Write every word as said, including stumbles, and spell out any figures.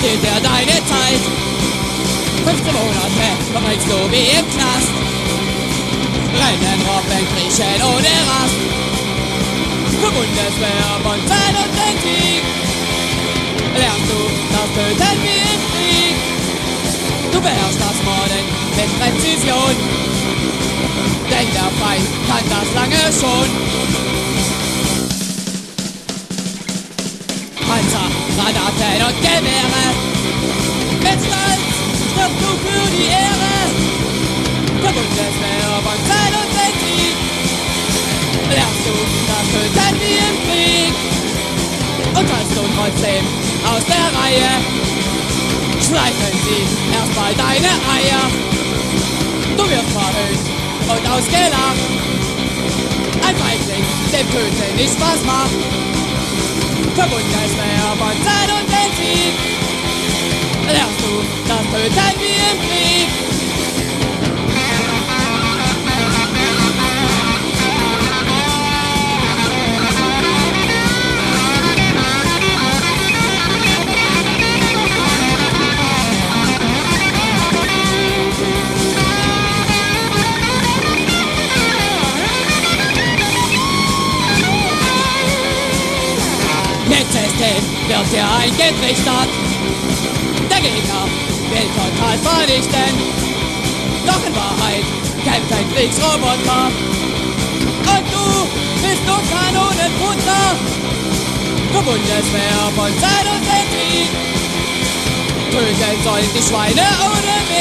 stiehlt er deine Zeit. fünfzehn Monate verbringst du wie im Knast. Rennen, robben, kriechen ohne Rast. Für Bundeswehr, Polizei und den Krieg lernst du das Töten wie im Krieg. Du beherrschst das Morden mit Präzision, denn der Feind kann das lange schon. Panzer, Granaten und Gewehre, mit Stolz stirbst du für die Ehre. Der Bundeswehr, Polizei und den Krieg lernst du das Töten wie im Krieg. Und fällst du trotzdem aus der Reihe, schleifen sie erstmal deine Eier. Du wirst verhöhnt und ausgelacht, ein Feigling, dem Töten nicht Spaß macht. Für Bundeswehr, Polizei und den Krieg lernst du das Töten wie im Krieg. Mit System wird dir eingetrichtert, der Gegner will total vernichten. Doch in Wahrheit kämpft ein Kriegsroboter und du bist nur Kanonenfutter. Für Bundeswehr, Polizei und den Krieg töten sollen die Schweine ohne Weg.